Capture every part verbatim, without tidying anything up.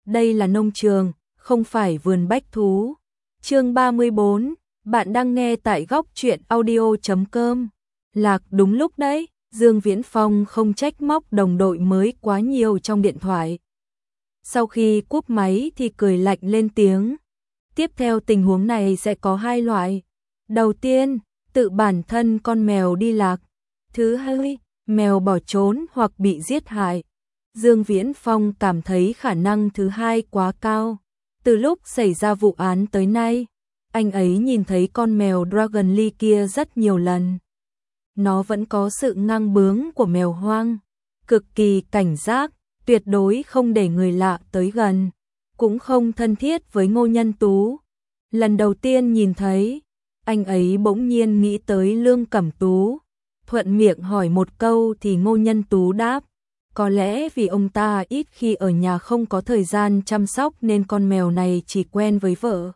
đây là nông trường, không phải vườn bách thú. Chương ba mươi bốn, bạn đang nghe tại góc truyện audio chấm com. Lạc đúng lúc đấy, Dương Viễn Phong không trách móc đồng đội mới quá nhiều trong điện thoại. Sau khi cúp máy thì cười lạnh lên tiếng. Tiếp theo tình huống này sẽ có hai loại. Đầu tiên, tự bản thân con mèo đi lạc. Thứ hai, mèo bỏ trốn hoặc bị giết hại. Dương Viễn Phong cảm thấy khả năng thứ hai quá cao. Từ lúc xảy ra vụ án tới nay, anh ấy nhìn thấy con mèo Dragon Lee kia rất nhiều lần. Nó vẫn có sự ngang bướng của mèo hoang, cực kỳ cảnh giác, tuyệt đối không để người lạ tới gần, cũng không thân thiết với Ngô Nhân Tú. Lần đầu tiên nhìn thấy, anh ấy bỗng nhiên nghĩ tới Lương Cẩm Tú, thuận miệng hỏi một câu thì Ngô Nhân Tú đáp, có lẽ vì ông ta ít khi ở nhà không có thời gian chăm sóc nên con mèo này chỉ quen với vợ.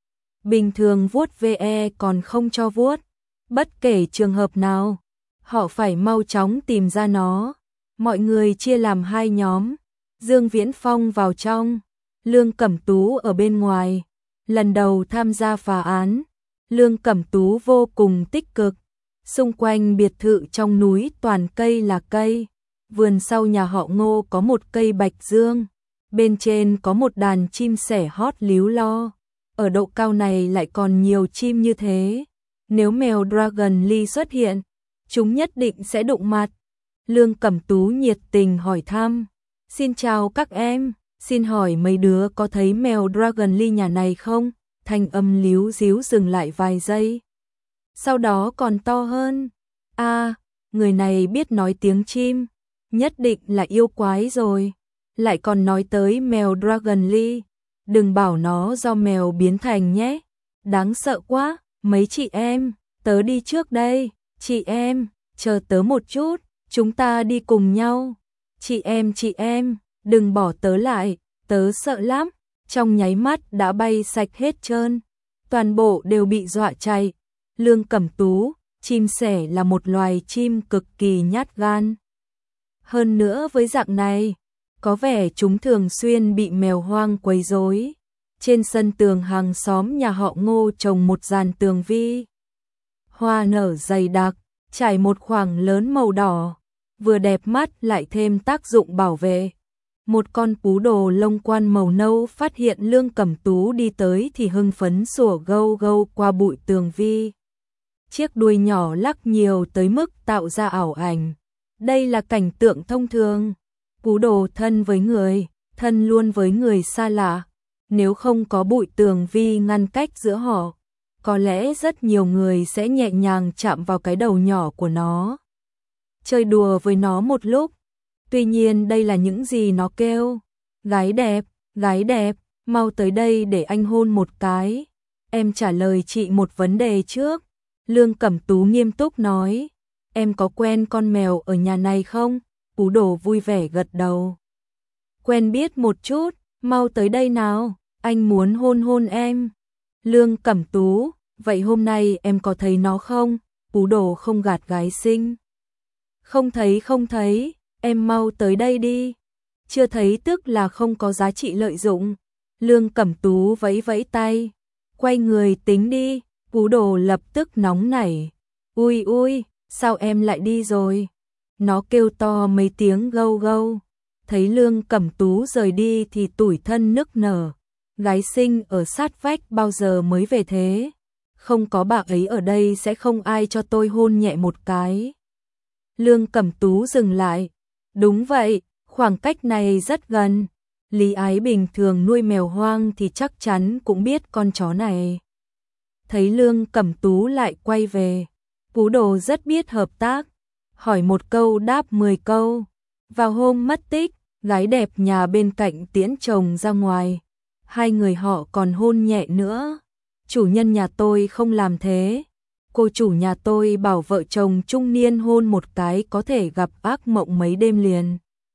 Bình thường vuốt ve còn không cho vuốt, bất kể trường hợp nào, họ phải mau chóng tìm ra nó. Mọi người chia làm hai nhóm, Dương Viễn Phong vào trong, Lương Cẩm Tú ở bên ngoài. Lần đầu tham gia phá án, Lương Cẩm Tú vô cùng tích cực. Xung quanh biệt thự trong núi toàn cây là cây. Vườn sau nhà họ Ngô có một cây bạch dương, bên trên có một đàn chim sẻ hót líu lo. Ở độ cao này lại còn nhiều chim như thế. Nếu mèo Dragon Lee xuất hiện, chúng nhất định sẽ đụng mặt. Lương Cẩm Tú nhiệt tình hỏi thăm. Xin chào các em, xin hỏi mấy đứa có thấy mèo Dragon Lee nhà này không? Thanh âm líu díu dừng lại vài giây. Sau đó còn to hơn. À, người này biết nói tiếng chim, nhất định là yêu quái rồi. Lại còn nói tới mèo Dragon Lee. Đừng bảo nó do mèo biến thành nhé. Đáng sợ quá, mấy chị em, tớ đi trước đây. Chị em, chờ tớ một chút, chúng ta đi cùng nhau. Chị em, chị em, đừng bỏ tớ lại, tớ sợ lắm. Trong nháy mắt đã bay sạch hết trơn. Toàn bộ đều bị dọa chạy. Lương Cẩm Tú, chim sẻ là một loài chim cực kỳ nhát gan. Hơn nữa với dạng này, có vẻ chúng thường xuyên bị mèo hoang quấy rối. Trên sân tường hàng xóm nhà họ Ngô trồng một dàn tường vi. Hoa nở dày đặc, trải một khoảng lớn màu đỏ, vừa đẹp mắt lại thêm tác dụng bảo vệ. Một con pú đồ lông quan màu nâu phát hiện Lương Cẩm Tú đi tới thì hưng phấn sủa gâu gâu qua bụi tường vi. Chiếc đuôi nhỏ lắc nhiều tới mức tạo ra ảo ảnh. Đây là cảnh tượng thông thường. Pú đồ thân với người, thân luôn với người xa lạ. Nếu không có bụi tường vi ngăn cách giữa họ, có lẽ rất nhiều người sẽ nhẹ nhàng chạm vào cái đầu nhỏ của nó. Chơi đùa với nó một lúc. Tuy nhiên đây là những gì nó kêu. Gái đẹp, gái đẹp, mau tới đây để anh hôn một cái. Em trả lời chị một vấn đề trước. Lương Cẩm Tú nghiêm túc nói. Em có quen con mèo ở nhà này không? Pú đồ vui vẻ gật đầu. Quen biết một chút, mau tới đây nào, anh muốn hôn hôn em. Lương Cẩm Tú, vậy hôm nay em có thấy nó không? Pú đồ không gạt gái xinh. Không thấy không thấy, em mau tới đây đi. Chưa thấy tức là không có giá trị lợi dụng. Lương Cẩm Tú vẫy vẫy tay. Quay người tính đi, pú đồ lập tức nóng nảy. Ui ui, sao em lại đi rồi? Nó kêu to mấy tiếng gâu gâu. Thấy Lương Cẩm Tú rời đi thì tủi thân nức nở. Gái xinh ở sát vách bao giờ mới về thế? Không có bà ấy ở đây sẽ không ai cho tôi hôn nhẹ một cái. Lương Cẩm Tú dừng lại. Đúng vậy, khoảng cách này rất gần. Lý Ái bình thường nuôi mèo hoang thì chắc chắn cũng biết con chó này. Thấy Lương Cẩm Tú lại quay về, pú đồ rất biết hợp tác. Hỏi một câu đáp mười câu. Vào hôm mất tích, gái đẹp nhà bên cạnh tiễn chồng ra ngoài. Hai người họ còn hôn nhẹ nữa. Chủ nhân nhà tôi không làm thế. Cô chủ nhà tôi bảo vợ chồng trung niên hôn một cái có thể gặp ác mộng mấy đêm liền.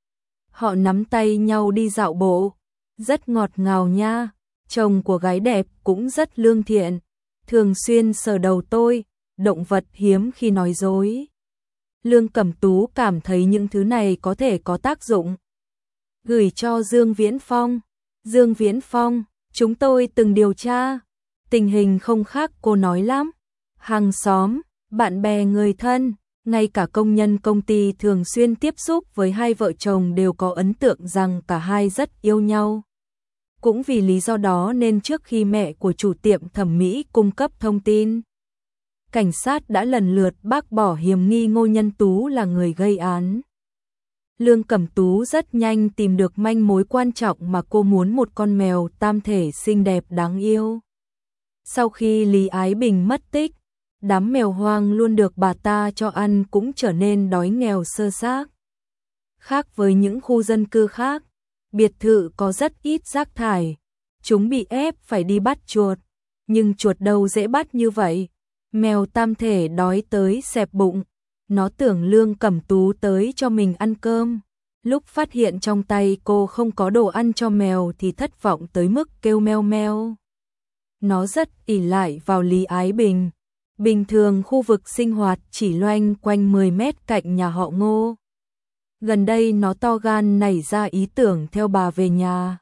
Họ nắm tay nhau đi dạo bộ. Rất ngọt ngào nha. Chồng của gái đẹp cũng rất lương thiện. Thường xuyên sờ đầu tôi. Động vật hiếm khi nói dối. Lương Cẩm Tú cảm thấy những thứ này có thể có tác dụng. Gửi cho Dương Viễn Phong. Dương Viễn Phong, chúng tôi từng điều tra, tình hình không khác cô nói lắm. Hàng xóm, bạn bè người thân, ngay cả công nhân công ty thường xuyên tiếp xúc với hai vợ chồng đều có ấn tượng rằng cả hai rất yêu nhau. Cũng vì lý do đó nên trước khi mẹ của chủ tiệm thẩm mỹ cung cấp thông tin, cảnh sát đã lần lượt bác bỏ hiểm nghi Ngô Nhân Tú là người gây án. Lương Cẩm Tú rất nhanh tìm được manh mối quan trọng mà cô muốn, một con mèo tam thể xinh đẹp đáng yêu. Sau khi Lý Ái Bình mất tích, đám mèo hoang luôn được bà ta cho ăn cũng trở nên đói nghèo sơ xác. Khác với những khu dân cư khác, biệt thự có rất ít rác thải, chúng bị ép phải đi bắt chuột, nhưng chuột đâu dễ bắt như vậy. Mèo tam thể đói tới xẹp bụng, nó tưởng Lương Cẩm Tú tới cho mình ăn cơm. Lúc phát hiện trong tay cô không có đồ ăn cho mèo thì thất vọng tới mức kêu meo meo. Nó rất ỷ lại vào Lý Ái Bình. Bình thường khu vực sinh hoạt chỉ loanh quanh mười mét cạnh nhà họ Ngô. Gần đây nó to gan nảy ra ý tưởng theo bà về nhà.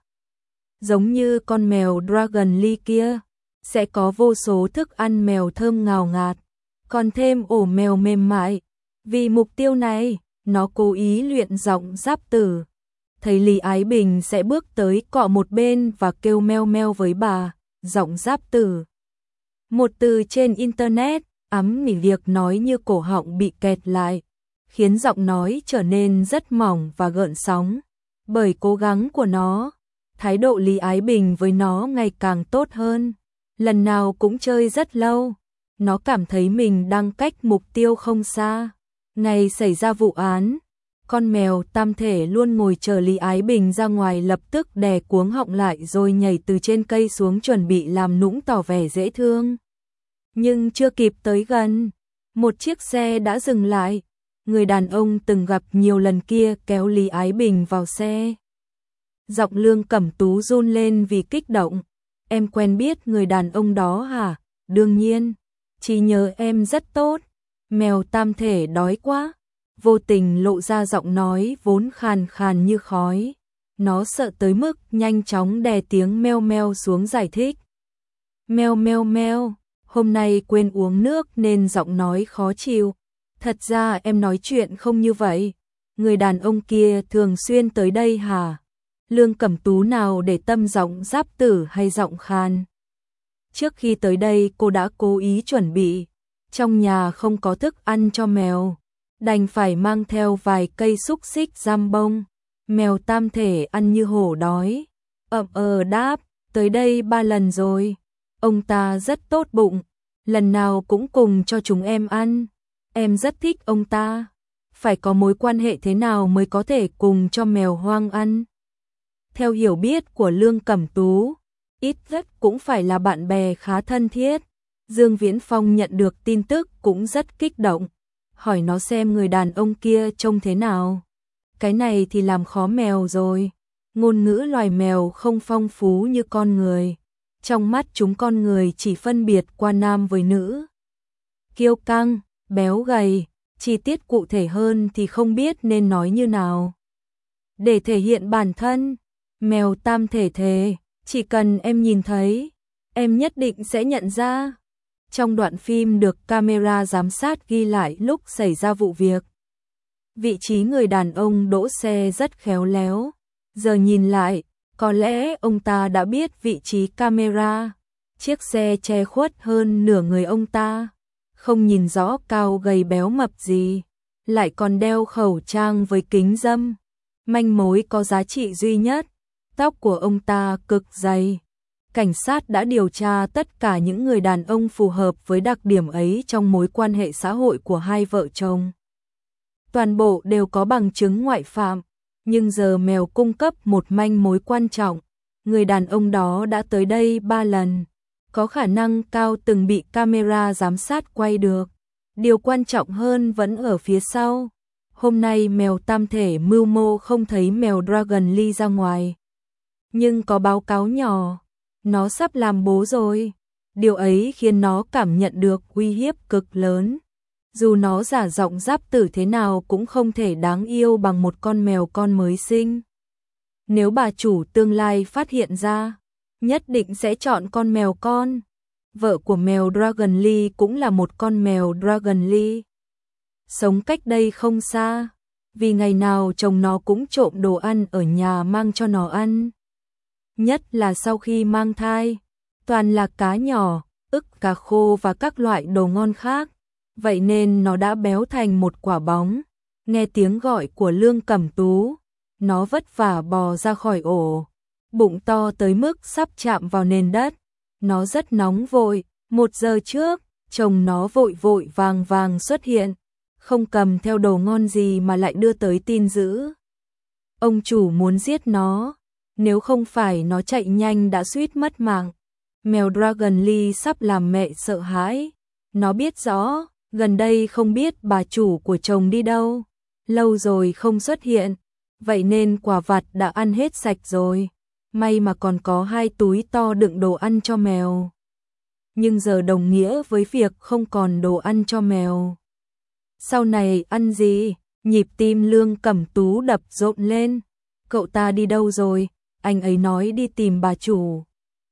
Giống như con mèo Dragon Lee kia, sẽ có vô số thức ăn mèo thơm ngào ngạt, còn thêm ổ mèo mềm mại. Vì mục tiêu này, nó cố ý luyện giọng giáp tử. Thấy Lý Ái Bình sẽ bước tới cọ một bên và kêu meo meo với bà, giọng giáp tử. Một từ trên internet, ắm mỉ việc nói như cổ họng bị kẹt lại, khiến giọng nói trở nên rất mỏng và gợn sóng. Bởi cố gắng của nó, thái độ Lý Ái Bình với nó ngày càng tốt hơn. Lần nào cũng chơi rất lâu, nó cảm thấy mình đang cách mục tiêu không xa. Ngày xảy ra vụ án, con mèo tam thể luôn ngồi chờ Lý Ái Bình ra ngoài, lập tức đè cuống họng lại rồi nhảy từ trên cây xuống chuẩn bị làm nũng tỏ vẻ dễ thương. Nhưng chưa kịp tới gần, một chiếc xe đã dừng lại. Người đàn ông từng gặp nhiều lần kia kéo Lý Ái Bình vào xe. Giọng Lương Cẩm Tú run lên vì kích động. Em quen biết người đàn ông đó hả? Đương nhiên, chỉ nhớ em rất tốt. Mèo tam thể đói quá. Vô tình lộ ra giọng nói vốn khàn khàn như khói. Nó sợ tới mức nhanh chóng đè tiếng meo meo xuống giải thích. Meo meo meo, hôm nay quên uống nước nên giọng nói khó chịu. Thật ra em nói chuyện không như vậy. Người đàn ông kia thường xuyên tới đây hả? Lương Cẩm Tú nào để tâm giọng giáp tử hay giọng khan. Trước khi tới đây cô đã cố ý chuẩn bị. Trong nhà không có thức ăn cho mèo, đành phải mang theo vài cây xúc xích giam bông. Mèo tam thể ăn như hổ đói. Ậm ờ đáp, tới đây ba lần rồi. Ông ta rất tốt bụng, lần nào cũng cùng cho chúng em ăn. Em rất thích ông ta. Phải có mối quan hệ thế nào mới có thể cùng cho mèo hoang ăn? Theo hiểu biết của Lương Cẩm Tú, ít nhất cũng phải là bạn bè khá thân thiết. Dương Viễn Phong nhận được tin tức cũng rất kích động, hỏi nó xem người đàn ông kia trông thế nào. Cái này thì làm khó mèo rồi. Ngôn ngữ loài mèo không phong phú như con người. Trong mắt chúng con người chỉ phân biệt qua nam với nữ. Kiêu căng, béo gầy, chi tiết cụ thể hơn thì không biết nên nói như nào. Để thể hiện bản thân, mèo tam thể thề, chỉ cần em nhìn thấy, em nhất định sẽ nhận ra. Trong đoạn phim được camera giám sát ghi lại lúc xảy ra vụ việc, vị trí người đàn ông đỗ xe rất khéo léo. Giờ nhìn lại, có lẽ ông ta đã biết vị trí camera. Chiếc xe che khuất hơn nửa người ông ta, không nhìn rõ cao gầy béo mập gì, lại còn đeo khẩu trang với kính râm. Manh mối có giá trị duy nhất, tóc của ông ta cực dày. Cảnh sát đã điều tra tất cả những người đàn ông phù hợp với đặc điểm ấy trong mối quan hệ xã hội của hai vợ chồng. Toàn bộ đều có bằng chứng ngoại phạm, nhưng giờ mèo cung cấp một manh mối quan trọng. Người đàn ông đó đã tới đây ba lần, có khả năng cao từng bị camera giám sát quay được. Điều quan trọng hơn vẫn ở phía sau. Hôm nay mèo tam thể mưu mô không thấy mèo Dragon Lee ra ngoài, nhưng có báo cáo nhỏ, nó sắp làm bố rồi. Điều ấy khiến nó cảm nhận được uy hiếp cực lớn. Dù nó giả giọng giáp tử thế nào cũng không thể đáng yêu bằng một con mèo con mới sinh. nếu bà chủ tương lai phát hiện ra, nhất định sẽ chọn con mèo con. Vợ của mèo Dragonly cũng là một con mèo Dragonly, sống cách đây không xa, vì ngày nào chồng nó cũng trộm đồ ăn ở nhà mang cho nó ăn. Nhất là sau khi mang thai, toàn là cá nhỏ, ức cá khô và các loại đồ ngon khác, vậy nên nó đã béo thành một quả bóng. Nghe tiếng gọi của Lương Cẩm Tú, nó vất vả bò ra khỏi ổ, bụng to tới mức sắp chạm vào nền đất. Nó rất nóng vội, một giờ trước, chồng nó vội vội vàng vàng xuất hiện, không cầm theo đồ ngon gì mà lại đưa tới tin dữ. Ông chủ muốn giết nó, nếu không phải nó chạy nhanh đã suýt mất mạng. Mèo Dragonly sắp làm mẹ sợ hãi, nó biết rõ, gần đây không biết bà chủ của chồng đi đâu, lâu rồi không xuất hiện, vậy nên quả vặt đã ăn hết sạch rồi. May mà còn có hai túi to đựng đồ ăn cho mèo. Nhưng giờ đồng nghĩa với việc không còn đồ ăn cho mèo. Sau này ăn gì? Nhịp tim Lương Cẩm Tú đập rộn lên. Cậu ta đi đâu rồi? Anh ấy nói đi tìm bà chủ.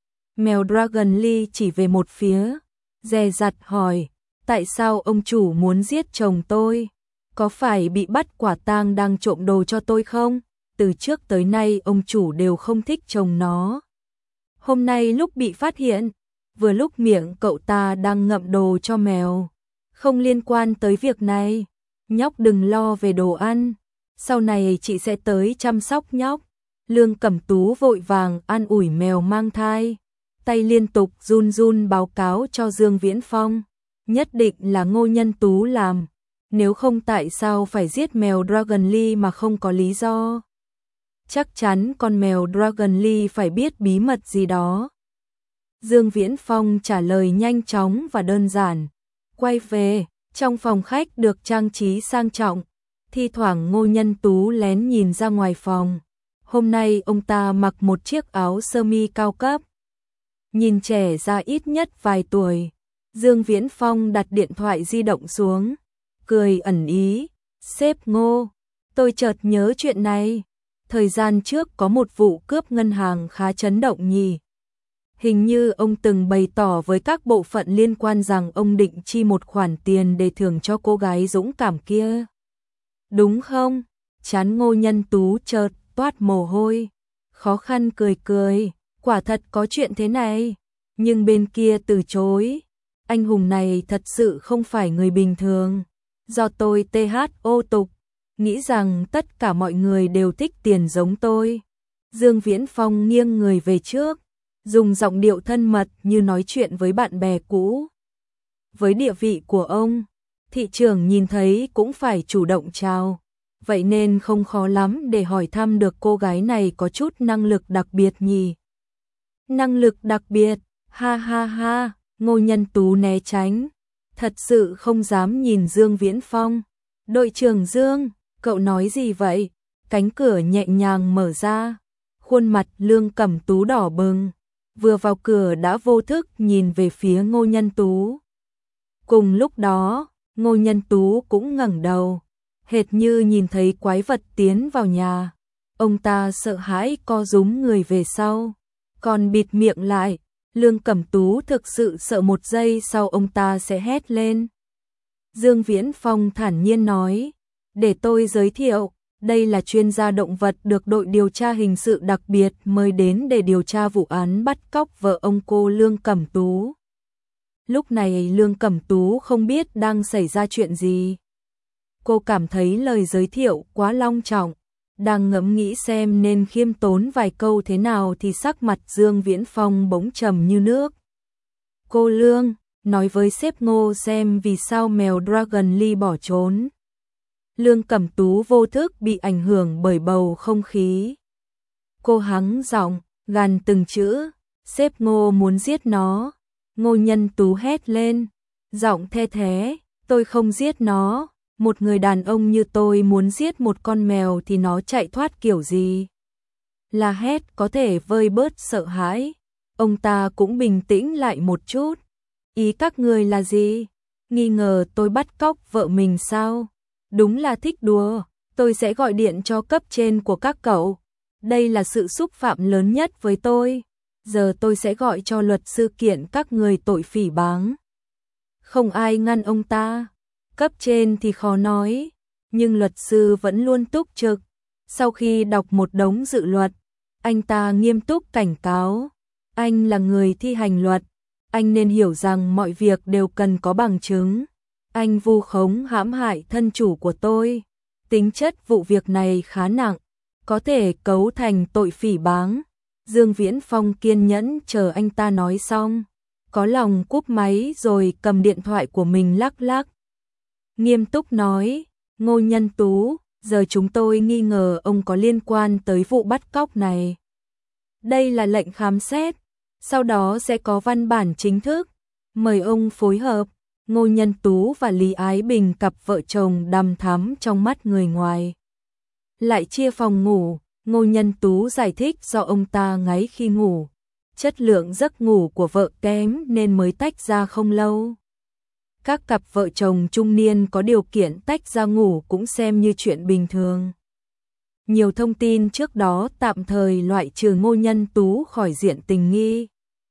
Mèo Dragonly chỉ về một phía, dè dặt hỏi, tại sao ông chủ muốn giết chồng tôi? Có phải bị bắt quả tang đang trộm đồ cho tôi không? Từ trước tới nay ông chủ đều không thích chồng nó. Hôm nay lúc bị phát hiện, vừa lúc miệng cậu ta đang ngậm đồ cho mèo. Không liên quan tới việc này, nhóc đừng lo về đồ ăn, sau này chị sẽ tới chăm sóc nhóc. Lương Cẩm Tú vội vàng an ủi mèo mang thai, tay liên tục run run báo cáo cho Dương Viễn Phong, nhất định là Ngô Nhân Tú làm, nếu không tại sao phải giết mèo Dragonly mà không có lý do. Chắc chắn con mèo Dragonly phải biết bí mật gì đó. Dương Viễn Phong trả lời nhanh chóng và đơn giản. Quay về, trong phòng khách được trang trí sang trọng, thi thoảng Ngô Nhân Tú lén nhìn ra ngoài phòng. Hôm nay ông ta mặc một chiếc áo sơ mi cao cấp, nhìn trẻ ra ít nhất vài tuổi. Dương Viễn Phong đặt điện thoại di động xuống, cười ẩn ý, sếp Ngô, tôi chợt nhớ chuyện này. Thời gian trước có một vụ cướp ngân hàng khá chấn động nhỉ. Hình như ông từng bày tỏ với các bộ phận liên quan rằng ông định chi một khoản tiền để thưởng cho cô gái dũng cảm kia. Đúng không? Trán Ngô Nhân Tú chợt toát mồ hôi, khó khăn cười cười, quả thật có chuyện thế này, nhưng bên kia từ chối. Anh hùng này thật sự không phải người bình thường. Do tôi tê hát ô tục, nghĩ rằng tất cả mọi người đều thích tiền giống tôi. Dương Viễn Phong nghiêng người về trước, dùng giọng điệu thân mật như nói chuyện với bạn bè cũ. Với địa vị của ông, thị trưởng nhìn thấy cũng phải chủ động chào, vậy nên không khó lắm để hỏi thăm được cô gái này có chút năng lực đặc biệt nhỉ. Năng lực đặc biệt, ha ha ha, Ngô Nhân Tú né tránh, thật sự không dám nhìn Dương Viễn Phong. Đội trưởng Dương, cậu nói gì vậy? Cánh cửa nhẹ nhàng mở ra, khuôn mặt Lương Cẩm Tú đỏ bừng, vừa vào cửa đã vô thức nhìn về phía Ngô Nhân Tú. Cùng lúc đó, Ngô Nhân Tú cũng ngẩng đầu, hệt như nhìn thấy quái vật tiến vào nhà. Ông ta sợ hãi co rúm người về sau, còn bịt miệng lại. Lương Cẩm Tú thực sự sợ một giây sau ông ta sẽ hét lên. Dương Viễn Phong thản nhiên nói, để tôi giới thiệu, đây là chuyên gia động vật được đội điều tra hình sự đặc biệt mời đến để điều tra vụ án bắt cóc vợ ông cô Lương Cẩm Tú. Lúc này Lương Cẩm Tú không biết đang xảy ra chuyện gì. Cô cảm thấy lời giới thiệu quá long trọng, đang ngẫm nghĩ xem nên khiêm tốn vài câu thế nào thì sắc mặt Dương Viễn Phong bỗng trầm như nước. Cô Lương, nói với sếp Ngô xem vì sao mèo Dragonly bỏ trốn. Lương Cẩm Tú vô thức bị ảnh hưởng bởi bầu không khí. Cô hắng giọng, gằn từng chữ, sếp Ngô muốn giết nó. Ngô Nhân Tú hét lên, giọng the thế, tôi không giết nó. Một người đàn ông như tôi muốn giết một con mèo thì nó chạy thoát kiểu gì? La hét có thể vơi bớt sợ hãi. Ông ta cũng bình tĩnh lại một chút. Ý các người là gì? Nghi ngờ tôi bắt cóc vợ mình sao? Đúng là thích đùa. Tôi sẽ gọi điện cho cấp trên của các cậu. Đây là sự xúc phạm lớn nhất với tôi. Giờ tôi sẽ gọi cho luật sư kiện các người tội phỉ báng. Không ai ngăn ông ta. Cấp trên thì khó nói, nhưng luật sư vẫn luôn túc trực. Sau khi đọc một đống dự luật, anh ta nghiêm túc cảnh cáo. Anh là người thi hành luật. Anh nên hiểu rằng mọi việc đều cần có bằng chứng. Anh vu khống hãm hại thân chủ của tôi. Tính chất vụ việc này khá nặng, có thể cấu thành tội phỉ báng. Dương Viễn Phong kiên nhẫn chờ anh ta nói xong, có lòng cúp máy rồi cầm điện thoại của mình lắc lắc. Nghiêm túc nói, Ngô Nhân Tú, giờ chúng tôi nghi ngờ ông có liên quan tới vụ bắt cóc này. Đây là lệnh khám xét, sau đó sẽ có văn bản chính thức. Mời ông phối hợp. Ngô Nhân Tú và Lý Ái Bình cặp vợ chồng đằm thắm trong mắt người ngoài. Lại chia phòng ngủ, Ngô Nhân Tú giải thích do ông ta ngáy khi ngủ. Chất lượng giấc ngủ của vợ kém nên mới tách ra không lâu. Các cặp vợ chồng trung niên có điều kiện tách ra ngủ cũng xem như chuyện bình thường. Nhiều thông tin trước đó tạm thời loại trừ Ngô Nhân Tú khỏi diện tình nghi.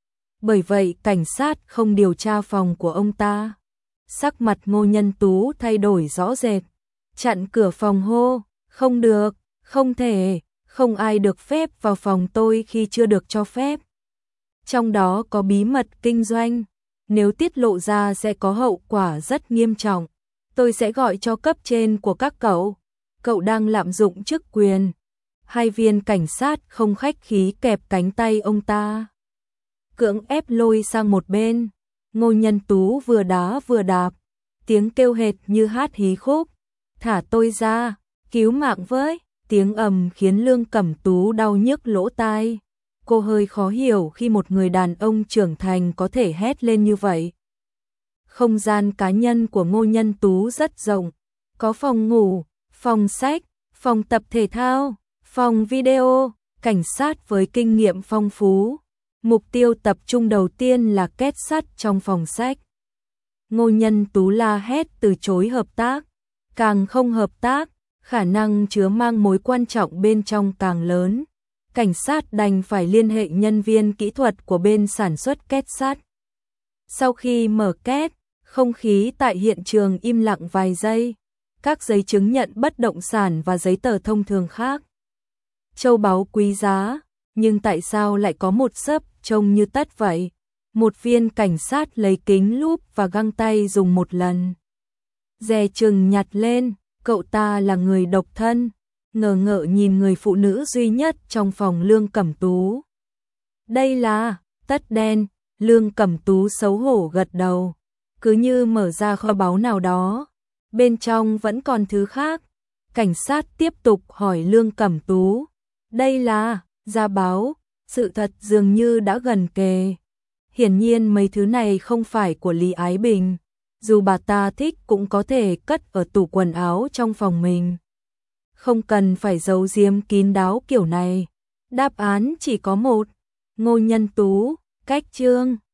Bởi vậy cảnh sát không điều tra phòng của ông ta. Sắc mặt Ngô Nhân Tú thay đổi rõ rệt, chặn cửa phòng hô, không được, không thể, không ai được phép vào phòng tôi khi chưa được cho phép. Trong đó có bí mật kinh doanh, nếu tiết lộ ra sẽ có hậu quả rất nghiêm trọng. Tôi sẽ gọi cho cấp trên của các cậu, cậu đang lạm dụng chức quyền. Hai viên cảnh sát không khách khí kẹp cánh tay ông ta, cưỡng ép lôi sang một bên. Ngô Nhân Tú vừa đá vừa đạp, tiếng kêu hệt như hát hí khúc. Thả tôi ra, cứu mạng với. Tiếng ầm khiến Lương Cẩm Tú đau nhức lỗ tai. Cô hơi khó hiểu khi một người đàn ông trưởng thành có thể hét lên như vậy. Không gian cá nhân của Ngô Nhân Tú rất rộng, có phòng ngủ, phòng sách, phòng tập thể thao, phòng video. Cảnh sát với kinh nghiệm phong phú, mục tiêu tập trung đầu tiên là két sắt trong phòng sách. Ngô Nhân Tú la hét từ chối hợp tác, càng không hợp tác, khả năng chứa mang mối quan trọng bên trong càng lớn. Cảnh sát đành phải liên hệ nhân viên kỹ thuật của bên sản xuất két sắt. Sau khi mở két, không khí tại hiện trường im lặng vài giây. Các giấy chứng nhận bất động sản và giấy tờ thông thường khác, châu báu quý giá, nhưng tại sao lại có một xấp trông như tất vậy? Một viên cảnh sát lấy kính lúp và găng tay dùng một lần. Dè chừng nhặt lên, cậu ta là người độc thân, ngờ ngợ nhìn người phụ nữ duy nhất trong phòng Lương Cẩm Tú. Đây là tất đen. Lương Cẩm Tú xấu hổ gật đầu, cứ như mở ra kho báu nào đó, bên trong vẫn còn thứ khác. Cảnh sát tiếp tục hỏi Lương Cẩm Tú, đây là gia báo. Sự thật dường như đã gần kề. Hiển nhiên mấy thứ này không phải của Lý Ái Bình, dù bà ta thích cũng có thể cất ở tủ quần áo trong phòng mình. Không cần phải giấu giếm kín đáo kiểu này. Đáp án chỉ có một. Ngô Nhân Tú, cách chương.